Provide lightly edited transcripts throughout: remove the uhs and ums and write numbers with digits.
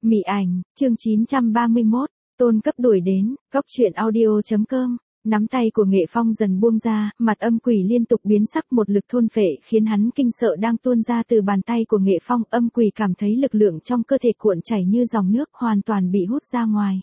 Mị ảnh, chương 931, tôn cấp đuổi đến, góc truyện audio.com. Nắm tay của Nghệ Phong dần buông ra, mặt âm quỷ liên tục biến sắc, một lực thôn phệ khiến hắn kinh sợ đang tuôn ra từ bàn tay của Nghệ Phong. Âm quỷ cảm thấy lực lượng trong cơ thể cuộn chảy như dòng nước, hoàn toàn bị hút ra ngoài.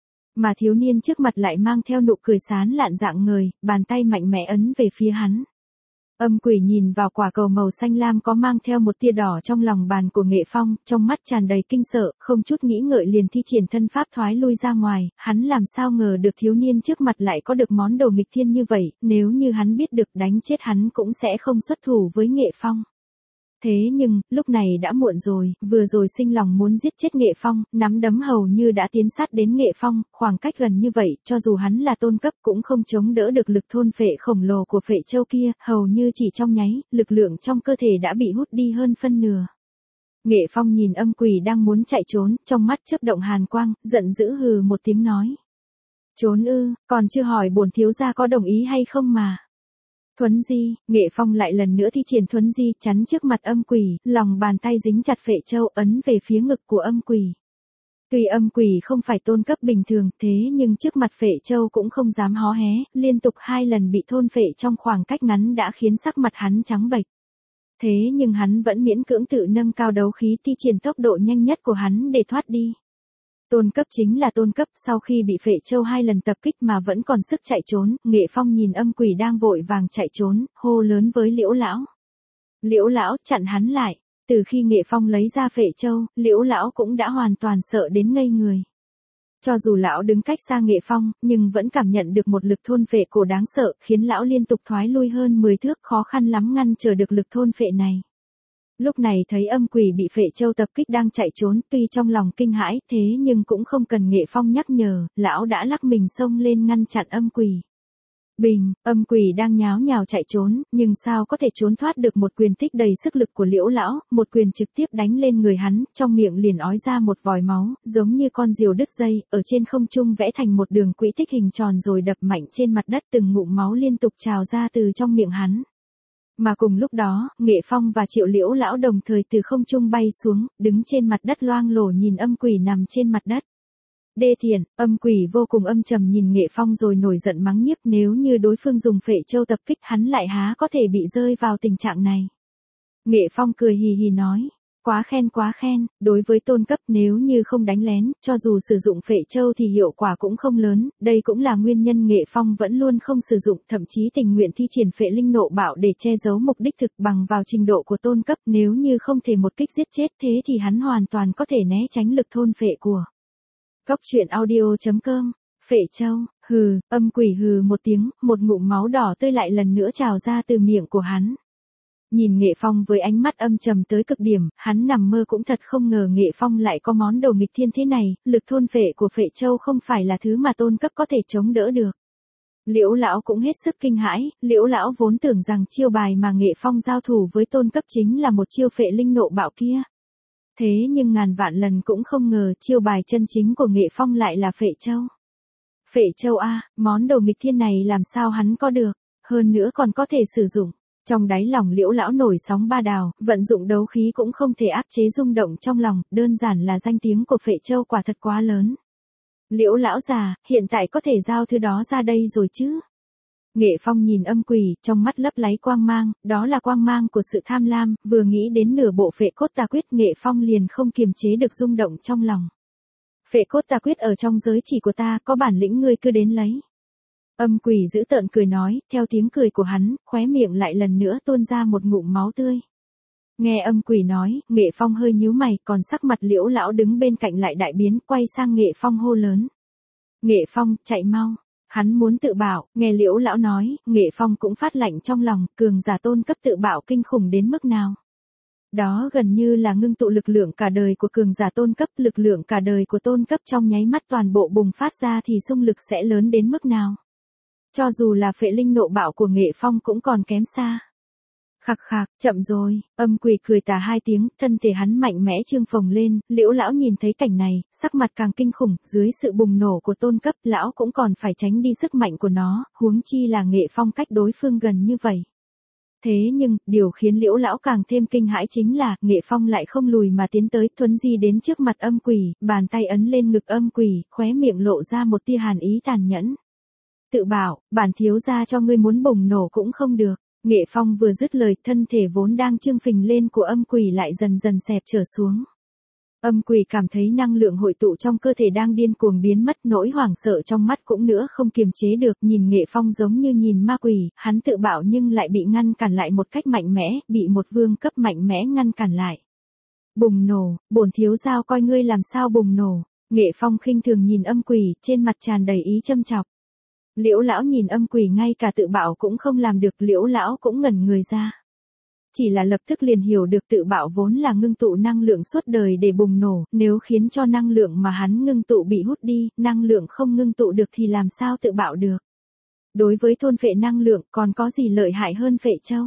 Mà thiếu niên trước mặt lại mang theo nụ cười sán lạn rạng ngời, bàn tay mạnh mẽ ấn về phía hắn. Âm quỷ nhìn vào quả cầu màu xanh lam có mang theo một tia đỏ trong lòng bàn của Nghệ Phong, trong mắt tràn đầy kinh sợ, không chút nghĩ ngợi liền thi triển thân pháp thoái lui ra ngoài. Hắn làm sao ngờ được thiếu niên trước mặt lại có được món đồ nghịch thiên như vậy, nếu như hắn biết được đánh chết hắn cũng sẽ không xuất thủ với Nghệ Phong. Thế nhưng, lúc này đã muộn rồi, vừa rồi sinh lòng muốn giết chết Nghệ Phong, nắm đấm hầu như đã tiến sát đến Nghệ Phong, khoảng cách gần như vậy, cho dù hắn là tôn cấp cũng không chống đỡ được lực thôn phệ khổng lồ của phệ châu kia, hầu như chỉ trong nháy, lực lượng trong cơ thể đã bị hút đi hơn phân nửa. Nghệ Phong nhìn âm quỷ đang muốn chạy trốn, trong mắt chớp động hàn quang, giận dữ hừ một tiếng nói. Trốn ư, còn chưa hỏi bổn thiếu gia có đồng ý hay không mà. Thuấn di, Nghệ Phong lại lần nữa thi triển thuấn di chắn trước mặt âm quỷ, lòng bàn tay dính chặt phệ châu ấn về phía ngực của âm quỷ. Tuy âm quỷ không phải tôn cấp bình thường, thế nhưng trước mặt phệ châu cũng không dám hó hé, liên tục 2 lần bị thôn phệ trong khoảng cách ngắn đã khiến sắc mặt hắn trắng bệch. Thế nhưng hắn vẫn miễn cưỡng tự nâng cao đấu khí, thi triển tốc độ nhanh nhất của hắn để thoát đi. Tôn cấp chính là tôn cấp, sau khi bị phệ châu 2 lần tập kích mà vẫn còn sức chạy trốn, Nghệ Phong nhìn âm quỷ đang vội vàng chạy trốn, hô lớn với Liễu lão. Liễu lão, chặn hắn lại. Từ khi Nghệ Phong lấy ra phệ châu, Liễu lão cũng đã hoàn toàn sợ đến ngây người. Cho dù lão đứng cách xa Nghệ Phong, nhưng vẫn cảm nhận được một lực thôn phệ cổ đáng sợ, khiến lão liên tục thoái lui hơn 10 thước, khó khăn lắm ngăn trở được lực thôn phệ này. Lúc này thấy âm quỷ bị phệ châu tập kích đang chạy trốn, tuy trong lòng kinh hãi, thế nhưng cũng không cần Nghệ Phong nhắc nhở, lão đã lắc mình xông lên ngăn chặn âm quỷ. Bình, âm quỷ đang nháo nhào chạy trốn, nhưng sao có thể trốn thoát được một quyền tích đầy sức lực của Liễu lão, một quyền trực tiếp đánh lên người hắn, trong miệng liền ói ra một vòi máu, giống như con diều đứt dây, ở trên không trung vẽ thành một đường quỹ tích hình tròn rồi đập mạnh trên mặt đất, từng ngụm máu liên tục trào ra từ trong miệng hắn. Mà cùng lúc đó, Nghệ Phong và Triệu Liễu lão đồng thời từ không trung bay xuống, đứng trên mặt đất loang lổ nhìn âm quỷ nằm trên mặt đất. Đê tiện, âm quỷ vô cùng âm trầm nhìn Nghệ Phong rồi nổi giận mắng nhiếc, nếu như đối phương dùng phệ châu tập kích hắn lại há có thể bị rơi vào tình trạng này. Nghệ Phong cười hì hì nói. Quá khen, đối với tôn cấp nếu như không đánh lén, cho dù sử dụng phệ châu thì hiệu quả cũng không lớn, đây cũng là nguyên nhân Nghệ Phong vẫn luôn không sử dụng, thậm chí tình nguyện thi triển phệ linh nộ bạo để che giấu mục đích thực. Bằng vào trình độ của tôn cấp, nếu như không thể một kích giết chết thế thì hắn hoàn toàn có thể né tránh lực thôn phệ của. Góc truyện audio.com. Phệ châu, hừ, âm quỷ hừ một tiếng, một ngụm máu đỏ tươi lại lần nữa trào ra từ miệng của hắn. Nhìn Nghệ Phong với ánh mắt âm trầm tới cực điểm, hắn nằm mơ cũng thật không ngờ Nghệ Phong lại có món đồ nghịch thiên thế này, lực thôn phệ của phệ châu không phải là thứ mà tôn cấp có thể chống đỡ được. Liễu lão cũng hết sức kinh hãi, Liễu lão vốn tưởng rằng chiêu bài mà Nghệ Phong giao thủ với tôn cấp chính là một chiêu phệ linh nộ bạo kia. Thế nhưng ngàn vạn lần cũng không ngờ chiêu bài chân chính của Nghệ Phong lại là phệ châu. Phệ châu a, món đồ nghịch thiên này làm sao hắn có được, hơn nữa còn có thể sử dụng. Trong đáy lòng Liễu lão nổi sóng ba đào, vận dụng đấu khí cũng không thể áp chế rung động trong lòng, đơn giản là danh tiếng của phệ châu quả thật quá lớn. Liễu lão già, hiện tại có thể giao thứ đó ra đây rồi chứ? Nghệ Phong nhìn âm quỷ, trong mắt lấp láy quang mang, đó là quang mang của sự tham lam, vừa nghĩ đến nửa bộ phệ cốt tà quyết Nghệ Phong liền không kiềm chế được rung động trong lòng. Phệ cốt tà quyết ở trong giới chỉ của ta, có bản lĩnh ngươi cứ đến lấy. Âm quỷ dữ tợn cười nói, theo tiếng cười của hắn, khóe miệng lại lần nữa tuôn ra một ngụm máu tươi. Nghe âm quỷ nói, Nghệ Phong hơi nhíu mày, còn sắc mặt Liễu lão đứng bên cạnh lại đại biến, quay sang Nghệ Phong hô lớn. Nghệ Phong, chạy mau. Hắn muốn tự bảo, nghe Liễu lão nói, Nghệ Phong cũng phát lạnh trong lòng, cường giả tôn cấp tự bảo kinh khủng đến mức nào. Đó gần như là ngưng tụ lực lượng cả đời của cường giả tôn cấp, lực lượng cả đời của tôn cấp trong nháy mắt toàn bộ bùng phát ra thì xung lực sẽ lớn đến mức nào. Cho dù là phệ linh nộ bạo của Nghệ Phong cũng còn kém xa. Khạc khạc, chậm rồi, âm quỷ cười tà 2 tiếng, thân thể hắn mạnh mẽ trương phồng lên, Liễu lão nhìn thấy cảnh này, sắc mặt càng kinh khủng, dưới sự bùng nổ của tôn cấp, lão cũng còn phải tránh đi sức mạnh của nó, huống chi là Nghệ Phong cách đối phương gần như vậy. Thế nhưng, điều khiến Liễu lão càng thêm kinh hãi chính là, Nghệ Phong lại không lùi mà tiến tới, thuấn di đến trước mặt âm quỷ, bàn tay ấn lên ngực âm quỷ, khóe miệng lộ ra một tia hàn ý tàn nhẫn. Tự bảo, bản thiếu gia cho ngươi muốn bùng nổ cũng không được. Nghệ Phong vừa dứt lời, thân thể vốn đang trương phình lên của âm quỷ lại dần dần xẹp trở xuống. Âm quỷ cảm thấy năng lượng hội tụ trong cơ thể đang điên cuồng biến mất, nỗi hoảng sợ trong mắt cũng nữa không kiềm chế được, nhìn Nghệ Phong giống như nhìn ma quỷ, hắn tự bảo nhưng lại bị ngăn cản lại một cách mạnh mẽ, bị một vương cấp mạnh mẽ ngăn cản lại. Bùng nổ, bổn thiếu gia coi ngươi làm sao bùng nổ. Nghệ Phong khinh thường nhìn âm quỷ, trên mặt tràn đầy ý châm chọc. Liễu lão nhìn âm quỷ ngay cả tự bảo cũng không làm được, Liễu lão cũng ngẩn người ra. Chỉ là lập tức liền hiểu được tự bảo vốn là ngưng tụ năng lượng suốt đời để bùng nổ, nếu khiến cho năng lượng mà hắn ngưng tụ bị hút đi, năng lượng không ngưng tụ được thì làm sao tự bảo được. Đối với thôn phệ năng lượng còn có gì lợi hại hơn phệ châu.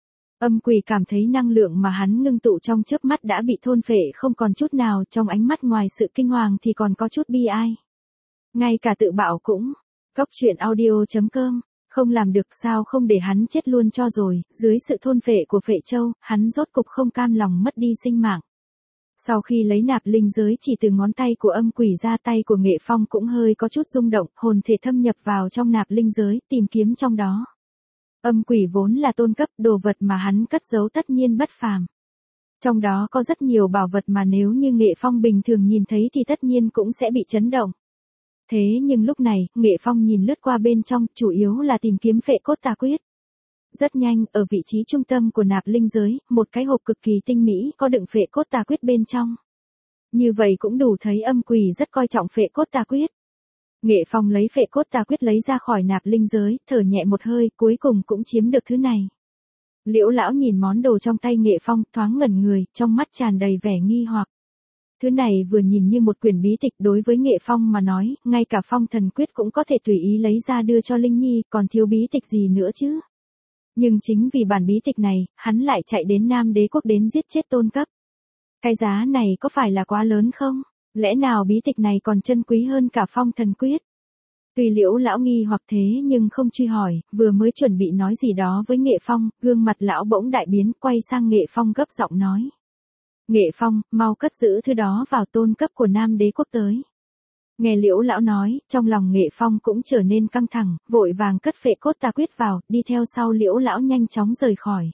Âm quỷ cảm thấy năng lượng mà hắn ngưng tụ trong chớp mắt đã bị thôn phệ không còn chút nào, trong ánh mắt ngoài sự kinh hoàng thì còn có chút bi ai. Ngay cả tự bảo cũng. Cóc truyện audio.com, không làm được sao không để hắn chết luôn cho rồi, dưới sự thôn phệ của phệ châu, hắn rốt cục không cam lòng mất đi sinh mạng. Sau khi lấy nạp linh giới chỉ từ ngón tay của âm quỷ ra, tay của Nghệ Phong cũng hơi có chút rung động, hồn thể thâm nhập vào trong nạp linh giới, tìm kiếm trong đó. Âm quỷ vốn là tôn cấp, đồ vật mà hắn cất giấu tất nhiên bất phàm. Trong đó có rất nhiều bảo vật mà nếu như Nghệ Phong bình thường nhìn thấy thì tất nhiên cũng sẽ bị chấn động. Thế nhưng lúc này, Nghệ Phong nhìn lướt qua bên trong, chủ yếu là tìm kiếm phệ cốt tà quyết. Rất nhanh, ở vị trí trung tâm của nạp linh giới, một cái hộp cực kỳ tinh mỹ có đựng phệ cốt tà quyết bên trong. Như vậy cũng đủ thấy âm quỷ rất coi trọng phệ cốt tà quyết. Nghệ Phong lấy phệ cốt tà quyết lấy ra khỏi nạp linh giới, thở nhẹ một hơi, cuối cùng cũng chiếm được thứ này. Liễu lão nhìn món đồ trong tay Nghệ Phong, thoáng ngẩn người, trong mắt tràn đầy vẻ nghi hoặc. Thứ này vừa nhìn như một quyển bí tịch, đối với Nghệ Phong mà nói, ngay cả phong thần quyết cũng có thể tùy ý lấy ra đưa cho Linh Nhi, còn thiếu bí tịch gì nữa chứ. Nhưng chính vì bản bí tịch này, hắn lại chạy đến Nam Đế quốc đến giết chết tôn cấp. Cái giá này có phải là quá lớn không? Lẽ nào bí tịch này còn chân quý hơn cả phong thần quyết? Tuy Liễu lão nghi hoặc thế nhưng không truy hỏi, vừa mới chuẩn bị nói gì đó với Nghệ Phong, gương mặt lão bỗng đại biến, quay sang Nghệ Phong gấp giọng nói. Nghệ Phong, mau cất giữ thứ đó vào, tôn cấp của Nam Đế quốc tới. Nghe Liễu lão nói, trong lòng Nghệ Phong cũng trở nên căng thẳng, vội vàng cất phệ cốt tà quyết vào, đi theo sau Liễu lão nhanh chóng rời khỏi.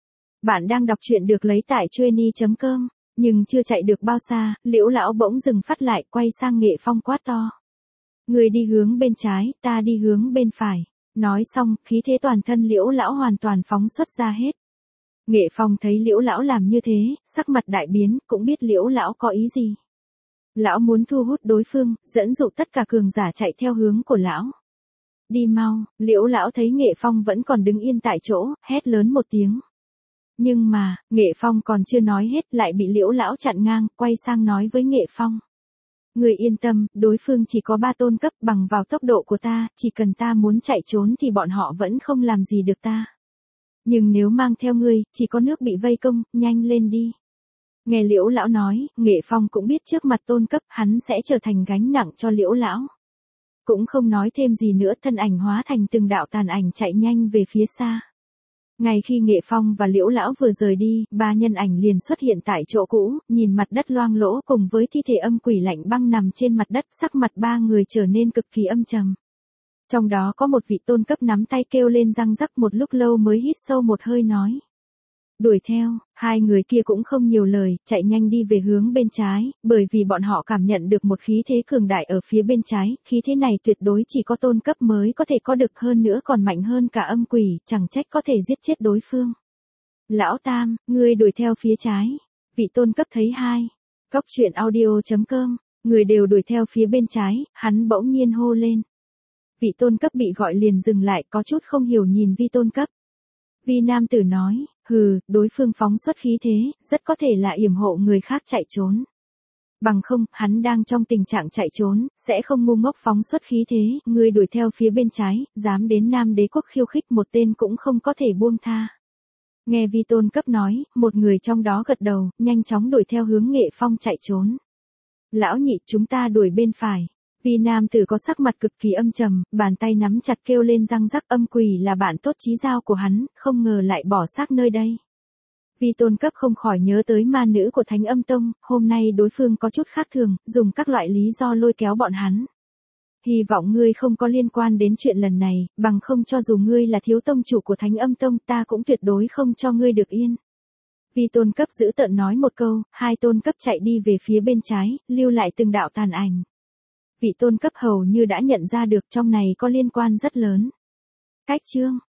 Bạn đang đọc truyện được lấy tại trueni.com, nhưng chưa chạy được bao xa, Liễu lão bỗng dừng phát lại, quay sang Nghệ Phong quát to. Người đi hướng bên trái, ta đi hướng bên phải. Nói xong, khí thế toàn thân Liễu lão hoàn toàn phóng xuất ra hết. Nghệ Phong thấy Liễu lão làm như thế, sắc mặt đại biến, cũng biết Liễu lão có ý gì. Lão muốn thu hút đối phương, dẫn dụ tất cả cường giả chạy theo hướng của lão. Đi mau, Liễu lão thấy Nghệ Phong vẫn còn đứng yên tại chỗ, hét lớn một tiếng. Nhưng mà, Nghệ Phong còn chưa nói hết lại bị Liễu lão chặn ngang, quay sang nói với Nghệ Phong. Người yên tâm, đối phương chỉ có 3 tôn cấp, bằng vào tốc độ của ta, chỉ cần ta muốn chạy trốn thì bọn họ vẫn không làm gì được ta. Nhưng nếu mang theo ngươi, chỉ có nước bị vây công, nhanh lên đi. Nghe Liễu lão nói, Nghệ Phong cũng biết trước mặt tôn cấp, hắn sẽ trở thành gánh nặng cho Liễu lão. Cũng không nói thêm gì nữa, thân ảnh hóa thành từng đạo tàn ảnh chạy nhanh về phía xa. Ngay khi Nghệ Phong và Liễu lão vừa rời đi, 3 nhân ảnh liền xuất hiện tại chỗ cũ, nhìn mặt đất loang lỗ cùng với thi thể âm quỷ lạnh băng nằm trên mặt đất, sắc mặt 3 người trở nên cực kỳ âm trầm. Trong đó có một vị tôn cấp nắm tay kêu lên răng rắc, một lúc lâu mới hít sâu một hơi nói. Đuổi theo, 2 người kia cũng không nhiều lời, chạy nhanh đi về hướng bên trái, bởi vì bọn họ cảm nhận được một khí thế cường đại ở phía bên trái, khí thế này tuyệt đối chỉ có tôn cấp mới có thể có được, hơn nữa còn mạnh hơn cả âm quỷ, chẳng trách có thể giết chết đối phương. Lão Tam, ngươi đuổi theo phía trái. Vị tôn cấp thấy 2. Cóc truyện audio.com, người đều đuổi theo phía bên trái, hắn bỗng nhiên hô lên. Vị tôn cấp bị gọi liền dừng lại, có chút không hiểu nhìn vi tôn cấp. Vi nam tử nói, hừ, đối phương phóng xuất khí thế, rất có thể là yểm hộ người khác chạy trốn. Bằng không, hắn đang trong tình trạng chạy trốn, sẽ không ngu ngốc phóng xuất khí thế, người đuổi theo phía bên trái, dám đến Nam Đế quốc khiêu khích một tên cũng không có thể buông tha. Nghe vi tôn cấp nói, một người trong đó gật đầu, nhanh chóng đuổi theo hướng Nghệ Phong chạy trốn. Lão nhị, chúng ta đuổi bên phải. Vi nam tử có sắc mặt cực kỳ âm trầm, bàn tay nắm chặt kêu lên răng rắc, âm quỷ là bạn tốt chí giao của hắn, không ngờ lại bỏ xác nơi đây. Vi tôn cấp không khỏi nhớ tới ma nữ của Thánh Âm Tông, hôm nay đối phương có chút khác thường, dùng các loại lý do lôi kéo bọn hắn. Hy vọng ngươi không có liên quan đến chuyện lần này, bằng không cho dù ngươi là thiếu tông chủ của Thánh Âm Tông ta cũng tuyệt đối không cho ngươi được yên. Vi tôn cấp giữ tợn nói một câu, hai tôn cấp chạy đi về phía bên trái, lưu lại từng đạo tàn ảnh. Vị tôn cấp hầu như đã nhận ra được trong này có liên quan rất lớn. Cách chương